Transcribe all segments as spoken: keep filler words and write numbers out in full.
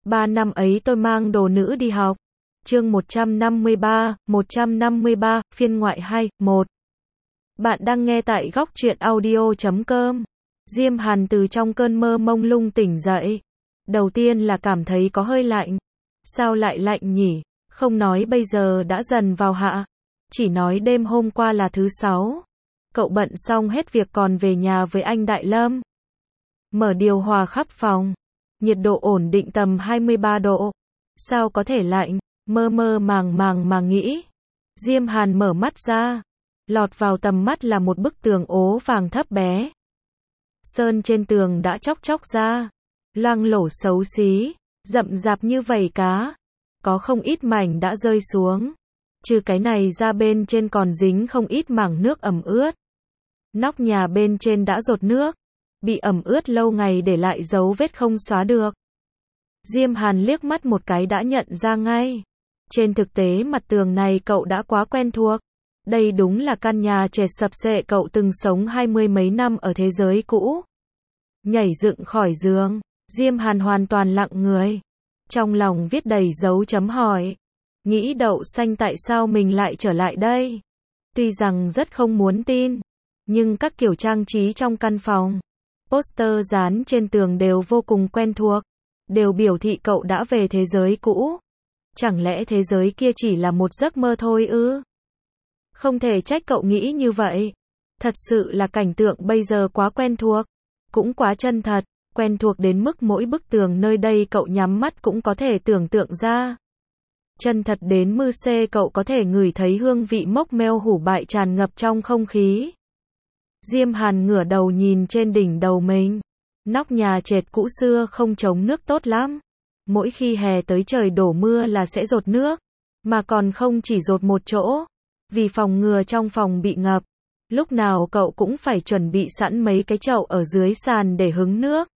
Ba năm ấy tôi mang đồ nữ đi học. Chương một trăm năm mươi ba, một trăm năm mươi ba, phiên ngoại hai, một. Bạn đang nghe tại góc truyện audio chấm com. Diêm Hàn từ trong cơn mơ mông lung tỉnh dậy. Đầu tiên là cảm thấy có hơi lạnh. Sao lại lạnh nhỉ? Không nói bây giờ đã dần vào hạ. Chỉ nói đêm hôm qua là thứ sáu. Cậu bận xong hết việc còn về nhà với anh Đại Lâm. Mở điều hòa khắp phòng. Nhiệt độ ổn định tầm hai mươi ba độ. Sao có thể lạnh? Mơ mơ màng màng mà nghĩ. Diêm Hàn mở mắt ra. Lọt vào tầm mắt là một bức tường ố vàng thấp bé. Sơn trên tường đã chóc chóc ra. Loang lổ xấu xí. Rậm rạp như vảy cá. Có không ít mảnh đã rơi xuống. Trừ cái này ra bên trên còn dính không ít mảng nước ẩm ướt. Nóc nhà bên trên đã dột nước. Bị ẩm ướt lâu ngày để lại dấu vết không xóa được. Diêm Hàn liếc mắt một cái đã nhận ra ngay. Trên thực tế mặt tường này cậu đã quá quen thuộc. Đây đúng là căn nhà trệt sập xệ cậu từng sống hai mươi mấy năm ở thế giới cũ. Nhảy dựng khỏi giường, Diêm Hàn hoàn toàn lặng người. Trong lòng viết đầy dấu chấm hỏi. Nghĩ đậu xanh tại sao mình lại trở lại đây? Tuy rằng rất không muốn tin, nhưng các kiểu trang trí trong căn phòng, poster dán trên tường đều vô cùng quen thuộc, đều biểu thị cậu đã về thế giới cũ. Chẳng lẽ thế giới kia chỉ là một giấc mơ thôi ư? Không thể trách cậu nghĩ như vậy. Thật sự là cảnh tượng bây giờ quá quen thuộc, cũng quá chân thật, quen thuộc đến mức mỗi bức tường nơi đây cậu nhắm mắt cũng có thể tưởng tượng ra. Chân thật đến mư xê cậu có thể ngửi thấy hương vị mốc meo hủ bại tràn ngập trong không khí. Diêm Hàn ngửa đầu nhìn trên đỉnh đầu mình. Nóc nhà trệt cũ xưa không chống nước tốt lắm. Mỗi khi hè tới trời đổ mưa là sẽ dột nước. Mà còn không chỉ dột một chỗ. Vì phòng ngừa trong phòng bị ngập. Lúc nào cậu cũng phải chuẩn bị sẵn mấy cái chậu ở dưới sàn để hứng nước.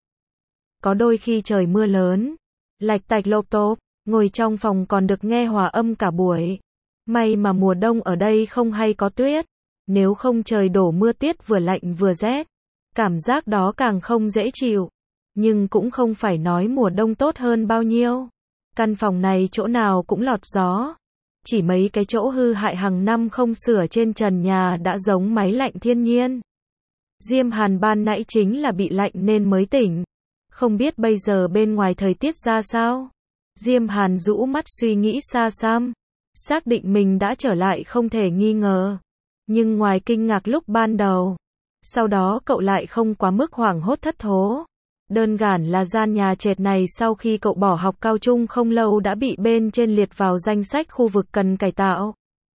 Có đôi khi trời mưa lớn. Lạch tạch lộp tộp. Ngồi trong phòng còn được nghe hòa âm cả buổi. May mà mùa đông ở đây không hay có tuyết. Nếu không trời đổ mưa tuyết vừa lạnh vừa rét. Cảm giác đó càng không dễ chịu. Nhưng cũng không phải nói mùa đông tốt hơn bao nhiêu. Căn phòng này chỗ nào cũng lọt gió. Chỉ mấy cái chỗ hư hại hàng năm không sửa trên trần nhà đã giống máy lạnh thiên nhiên. Diêm Hàn ban nãy chính là bị lạnh nên mới tỉnh. Không biết bây giờ bên ngoài thời tiết ra sao? Diêm Hàn rũ mắt suy nghĩ xa xăm. Xác định mình đã trở lại không thể nghi ngờ. Nhưng ngoài kinh ngạc lúc ban đầu, sau đó cậu lại không quá mức hoảng hốt thất thố. Đơn giản là gian nhà trệt này sau khi cậu bỏ học cao trung không lâu đã bị bên trên liệt vào danh sách khu vực cần cải tạo.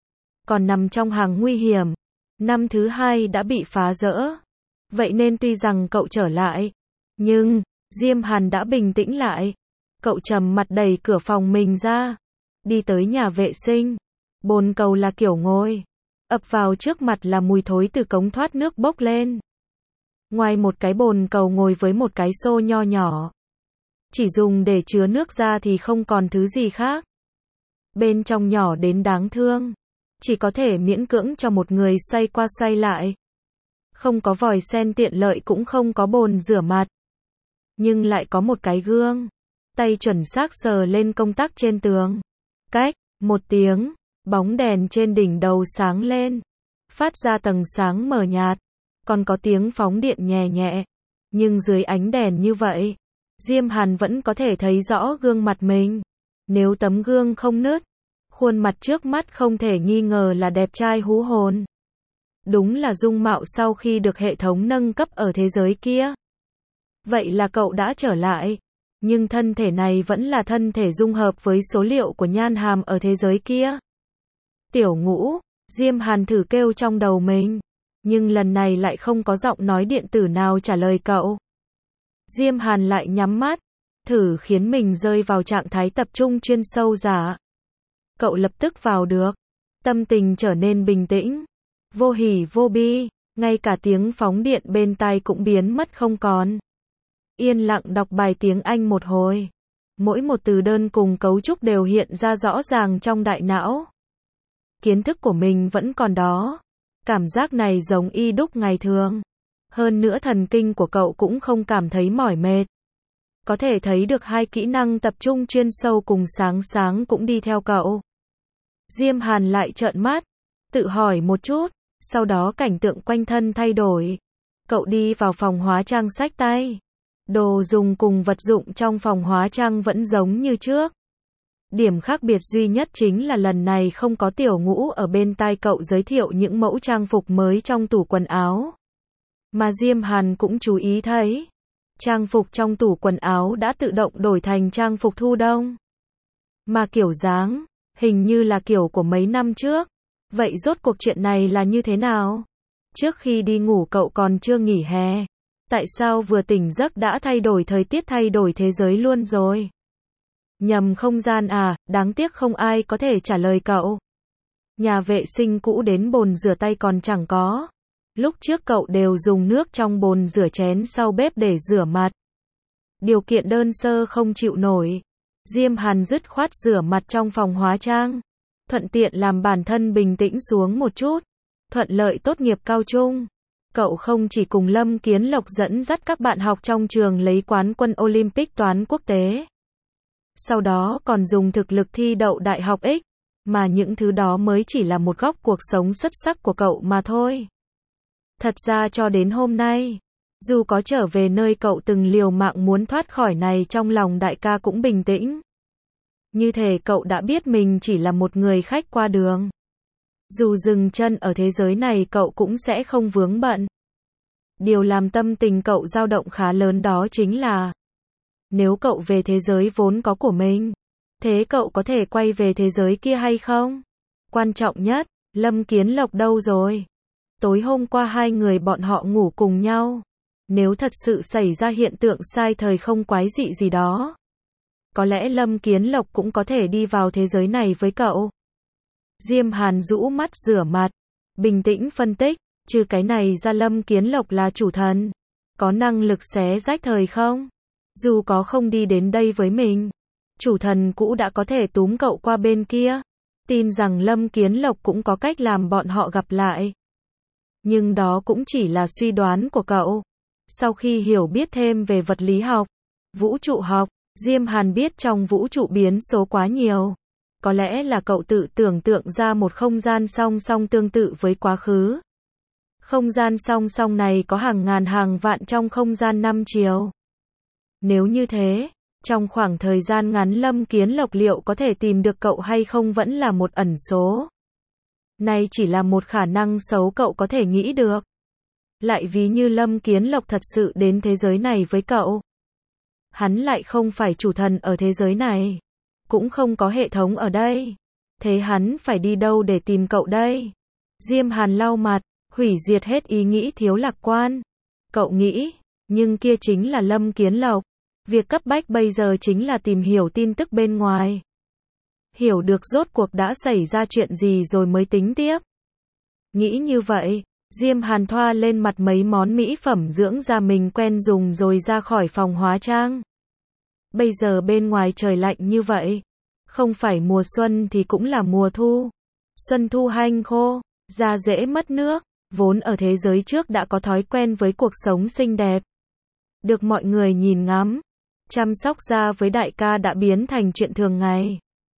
Còn nằm trong hàng nguy hiểm. Năm thứ hai đã bị phá rỡ. Vậy nên tuy rằng cậu trở lại, nhưng Diêm Hàn đã bình tĩnh lại. Cậu trầm mặt đẩy cửa phòng mình ra. Đi tới nhà vệ sinh. Bồn cầu là kiểu ngồi. Ập vào trước mặt là mùi thối từ cống thoát nước bốc lên. Ngoài một cái bồn cầu ngồi với một cái xô nho nhỏ. Chỉ dùng để chứa nước ra thì không còn thứ gì khác. Bên trong nhỏ đến đáng thương. Chỉ có thể miễn cưỡng cho một người xoay qua xoay lại. Không có vòi sen tiện lợi cũng không có bồn rửa mặt. Nhưng lại có một cái gương. Tay chuẩn xác sờ lên công tắc trên tường. Cách, một tiếng, bóng đèn trên đỉnh đầu sáng lên. Phát ra tầng sáng mờ nhạt. Còn có tiếng phóng điện nhẹ nhẹ. Nhưng dưới ánh đèn như vậy, Diêm Hàn vẫn có thể thấy rõ gương mặt mình. Nếu tấm gương không nứt, khuôn mặt trước mắt không thể nghi ngờ là đẹp trai hú hồn. Đúng là dung mạo sau khi được hệ thống nâng cấp ở thế giới kia. Vậy là cậu đã trở lại. Nhưng thân thể này vẫn là thân thể dung hợp với số liệu của Nhan Hàm ở thế giới kia. Tiểu Ngũ, Diêm Hàn thử kêu trong đầu mình. Nhưng lần này lại không có giọng nói điện tử nào trả lời cậu. Diêm Hàn lại nhắm mắt. Thử khiến mình rơi vào trạng thái tập trung chuyên sâu giả. Cậu lập tức vào được. Tâm tình trở nên bình tĩnh. Vô hỉ vô bi. Ngay cả tiếng phóng điện bên tai cũng biến mất không còn. Yên lặng đọc bài tiếng Anh một hồi. Mỗi một từ đơn cùng cấu trúc đều hiện ra rõ ràng trong đại não. Kiến thức của mình vẫn còn đó. Cảm giác này giống y đúc ngày thường. Hơn nữa thần kinh của cậu cũng không cảm thấy mỏi mệt. Có thể thấy được hai kỹ năng tập trung chuyên sâu cùng sáng sáng cũng đi theo cậu. Diêm Hàn lại trợn mắt, tự hỏi một chút, sau đó cảnh tượng quanh thân thay đổi. Cậu đi vào phòng hóa trang xách tay. Đồ dùng cùng vật dụng trong phòng hóa trang vẫn giống như trước. Điểm khác biệt duy nhất chính là lần này không có Tiểu Ngũ ở bên tai cậu giới thiệu những mẫu trang phục mới trong tủ quần áo. Mà Diêm Hàn cũng chú ý thấy, trang phục trong tủ quần áo đã tự động đổi thành trang phục thu đông. Mà kiểu dáng, hình như là kiểu của mấy năm trước. Vậy rốt cuộc chuyện này là như thế nào? Trước khi đi ngủ cậu còn chưa nghỉ hè. Tại sao vừa tỉnh giấc đã thay đổi thời tiết, thay đổi thế giới luôn rồi? Nhầm không gian à, đáng tiếc không ai có thể trả lời cậu. Nhà vệ sinh cũ đến bồn rửa tay còn chẳng có. Lúc trước cậu đều dùng nước trong bồn rửa chén sau bếp để rửa mặt. Điều kiện đơn sơ không chịu nổi. Diêm Hàn dứt khoát rửa mặt trong phòng hóa trang. Thuận tiện làm bản thân bình tĩnh xuống một chút. Thuận lợi tốt nghiệp cao trung. Cậu không chỉ cùng Lâm Kiến Lộc dẫn dắt các bạn học trong trường lấy quán quân Olympic toán quốc tế. Sau đó còn dùng thực lực thi đậu đại học X. Mà những thứ đó mới chỉ là một góc cuộc sống xuất sắc của cậu mà thôi. Thật ra cho đến hôm nay, dù có trở về nơi cậu từng liều mạng muốn thoát khỏi này, trong lòng đại ca cũng bình tĩnh. Như thể cậu đã biết mình chỉ là một người khách qua đường. Dù dừng chân ở thế giới này cậu cũng sẽ không vướng bận. Điều làm tâm tình cậu dao động khá lớn đó chính là, nếu cậu về thế giới vốn có của mình, thế cậu có thể quay về thế giới kia hay không? Quan trọng nhất, Lâm Kiến Lộc đâu rồi? Tối hôm qua hai người bọn họ ngủ cùng nhau. Nếu thật sự xảy ra hiện tượng sai thời không quái dị gì đó, có lẽ Lâm Kiến Lộc cũng có thể đi vào thế giới này với cậu. Diêm Hàn rũ mắt rửa mặt, bình tĩnh phân tích, trừ cái này ra Lâm Kiến Lộc là chủ thần, có năng lực xé rách thời không. Dù có không đi đến đây với mình, chủ thần cũ đã có thể túm cậu qua bên kia. Tin rằng Lâm Kiến Lộc cũng có cách làm bọn họ gặp lại. Nhưng đó cũng chỉ là suy đoán của cậu. Sau khi hiểu biết thêm về vật lý học, vũ trụ học, Diêm Hàn biết trong vũ trụ biến số quá nhiều. Có lẽ là cậu tự tưởng tượng ra một không gian song song tương tự với quá khứ. Không gian song song này có hàng ngàn hàng vạn trong không gian năm chiều. Nếu như thế, trong khoảng thời gian ngắn Lâm Kiến Lộc liệu có thể tìm được cậu hay không vẫn là một ẩn số. Này chỉ là một khả năng xấu cậu có thể nghĩ được. Lại ví như Lâm Kiến Lộc thật sự đến thế giới này với cậu. Hắn lại không phải chủ thần ở thế giới này. Cũng không có hệ thống ở đây. Thế hắn phải đi đâu để tìm cậu đây? Diêm Hàn lau mặt, hủy diệt hết ý nghĩ thiếu lạc quan. Cậu nghĩ, nhưng kia chính là Lâm Kiến Lộc. Việc cấp bách bây giờ chính là tìm hiểu tin tức bên ngoài. Hiểu được rốt cuộc đã xảy ra chuyện gì rồi mới tính tiếp. Nghĩ như vậy, Diêm Hàn thoa lên mặt mấy món mỹ phẩm dưỡng da mình quen dùng rồi ra khỏi phòng hóa trang. Bây giờ bên ngoài trời lạnh như vậy, không phải mùa xuân thì cũng là mùa thu. Xuân thu hanh khô, da dễ mất nước, vốn ở thế giới trước đã có thói quen với cuộc sống xinh đẹp. Được mọi người nhìn ngắm, chăm sóc da với đại ca đã biến thành chuyện thường ngày.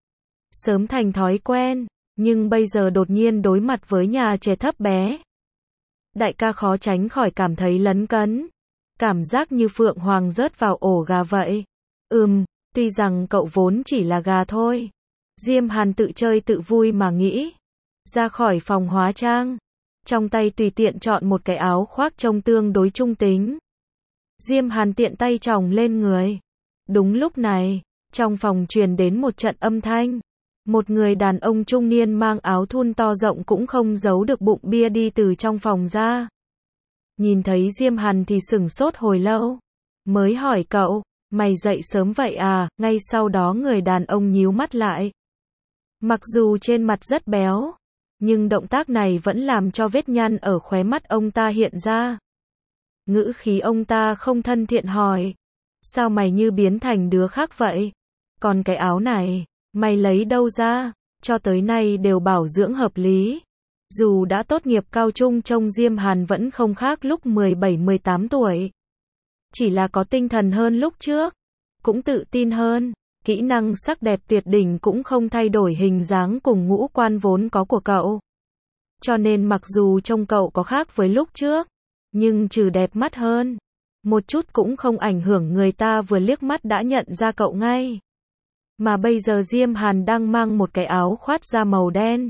Sớm thành thói quen, nhưng bây giờ đột nhiên đối mặt với nhà trẻ thấp bé. Đại ca khó tránh khỏi cảm thấy lấn cấn. Cảm giác như Phượng Hoàng rớt vào ổ gà vậy. Ừm, tuy rằng cậu vốn chỉ là gà thôi. Diêm Hàn tự chơi tự vui mà nghĩ. Ra khỏi phòng hóa trang. Trong tay tùy tiện chọn một cái áo khoác trông tương đối trung tính. Diêm Hàn tiện tay chồng lên người. Đúng lúc này, trong phòng truyền đến một trận âm thanh. Một người đàn ông trung niên mang áo thun to rộng cũng không giấu được bụng bia đi từ trong phòng ra. Nhìn thấy Diêm Hàn thì sửng sốt hồi lâu. Mới hỏi cậu, mày dậy sớm vậy à? Ngay sau đó người đàn ông nhíu mắt lại. Mặc dù trên mặt rất béo, nhưng động tác này vẫn làm cho vết nhăn ở khóe mắt ông ta hiện ra. Ngữ khí ông ta không thân thiện hỏi. Sao mày như biến thành đứa khác vậy? Còn cái áo này, mày lấy đâu ra? Cho tới nay đều bảo dưỡng hợp lý. Dù đã tốt nghiệp cao trung trông Diêm Hàn vẫn không khác lúc mười bảy mười tám tuổi. Chỉ là có tinh thần hơn lúc trước. cũng tự tin hơn. Kỹ năng sắc đẹp tuyệt đỉnh cũng không thay đổi hình dáng cùng ngũ quan vốn có của cậu. Cho nên mặc dù trông cậu có khác với lúc trước, nhưng trừ đẹp mắt hơn, một chút cũng không ảnh hưởng người ta vừa liếc mắt đã nhận ra cậu ngay. Mà bây giờ Diêm Hàn đang mang một cái áo khoác da màu đen.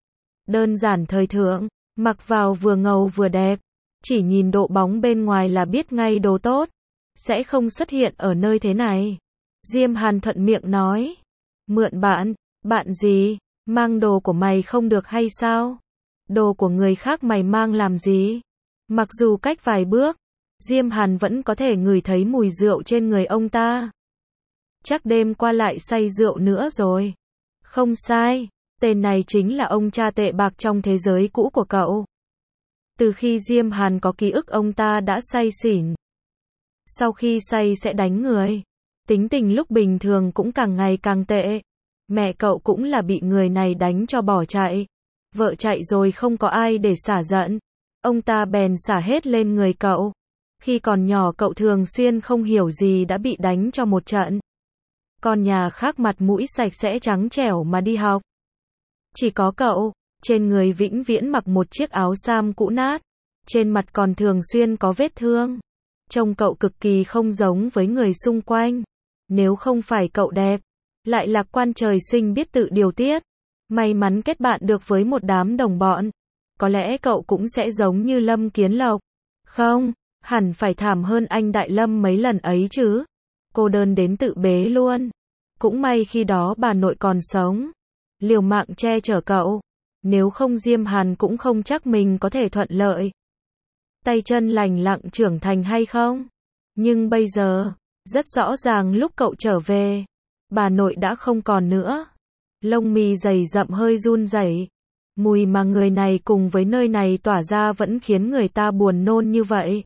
Đơn giản thời thượng, mặc vào vừa ngầu vừa đẹp. Chỉ nhìn độ bóng bên ngoài là biết ngay đồ tốt. Sẽ không xuất hiện ở nơi thế này. Diêm Hàn thuận miệng nói. Mượn bạn, bạn gì? Mang đồ của mày không được hay sao? Đồ của người khác mày mang làm gì? Mặc dù cách vài bước, Diêm Hàn vẫn có thể ngửi thấy mùi rượu trên người ông ta. Chắc đêm qua lại say rượu nữa rồi. Không sai, tên này chính là ông cha tệ bạc trong thế giới cũ của cậu. Từ khi Diêm Hàn có ký ức ông ta đã say xỉn. Sau khi say sẽ đánh người. Tính tình lúc bình thường cũng càng ngày càng tệ. Mẹ cậu cũng là bị người này đánh cho bỏ chạy. Vợ chạy rồi không có ai để xả giận. Ông ta bèn xả hết lên người cậu. Khi còn nhỏ cậu thường xuyên không hiểu gì đã bị đánh cho một trận. Con nhà khác mặt mũi sạch sẽ trắng trẻo mà đi học. Chỉ có cậu, trên người vĩnh viễn mặc một chiếc áo sam cũ nát. Trên mặt còn thường xuyên có vết thương. Trông cậu cực kỳ không giống với người xung quanh. Nếu không phải cậu đẹp, lại lạc quan trời sinh biết tự điều tiết, may mắn kết bạn được với một đám đồng bọn, có lẽ cậu cũng sẽ giống như Lâm Kiến Lộc. Không, hẳn phải thảm hơn anh Đại Lâm mấy lần ấy chứ. Cô đơn đến tự bế luôn. Cũng may khi đó bà nội còn sống, liều mạng che chở cậu. Nếu không Diêm Hàn cũng không chắc mình có thể thuận lợi. Tay chân lành lặn trưởng thành hay không. Nhưng bây giờ, rất rõ ràng lúc cậu trở về, bà nội đã không còn nữa. Lông mi dày rậm hơi run rẩy. Mùi mà người này cùng với nơi này tỏa ra vẫn khiến người ta buồn nôn như vậy.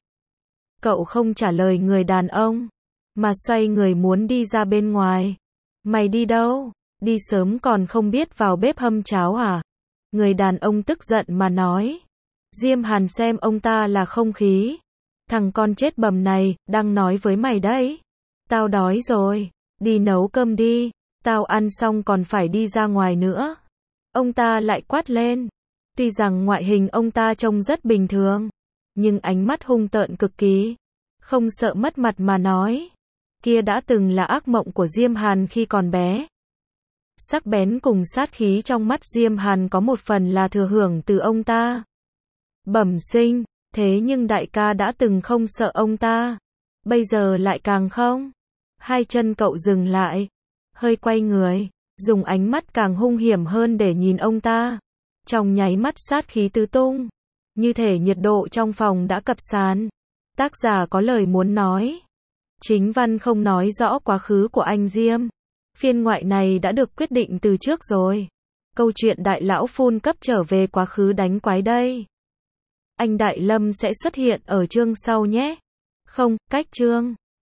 Cậu không trả lời người đàn ông, mà xoay người muốn đi ra bên ngoài. Mày đi đâu? Đi sớm còn không biết vào bếp hâm cháo à? Người đàn ông tức giận mà nói. Diêm Hàn xem ông ta là không khí. Thằng con chết bầm này, đang nói với mày đấy. Tao đói rồi, đi nấu cơm đi, tao ăn xong còn phải đi ra ngoài nữa. Ông ta lại quát lên. Tuy rằng ngoại hình ông ta trông rất bình thường, nhưng ánh mắt hung tợn cực kỳ. Không sợ mất mặt mà nói. Kia đã từng là ác mộng của Diêm Hàn khi còn bé. Sắc bén cùng sát khí trong mắt Diêm Hàn có một phần là thừa hưởng từ ông ta. Bẩm sinh, thế nhưng đại ca đã từng không sợ ông ta. Bây giờ lại càng không. Hai chân cậu dừng lại, hơi quay người, dùng ánh mắt càng hung hiểm hơn để nhìn ông ta. Trong nháy mắt sát khí tứ tung, như thể nhiệt độ trong phòng đã cập sàn. Tác giả có lời muốn nói. Chính văn không nói rõ quá khứ của anh Diêm. Phiên ngoại này đã được quyết định từ trước rồi. Câu chuyện đại lão phun cấp trở về quá khứ đánh quái đây. Anh Đại Lâm sẽ xuất hiện ở chương sau nhé. Không, cách chương.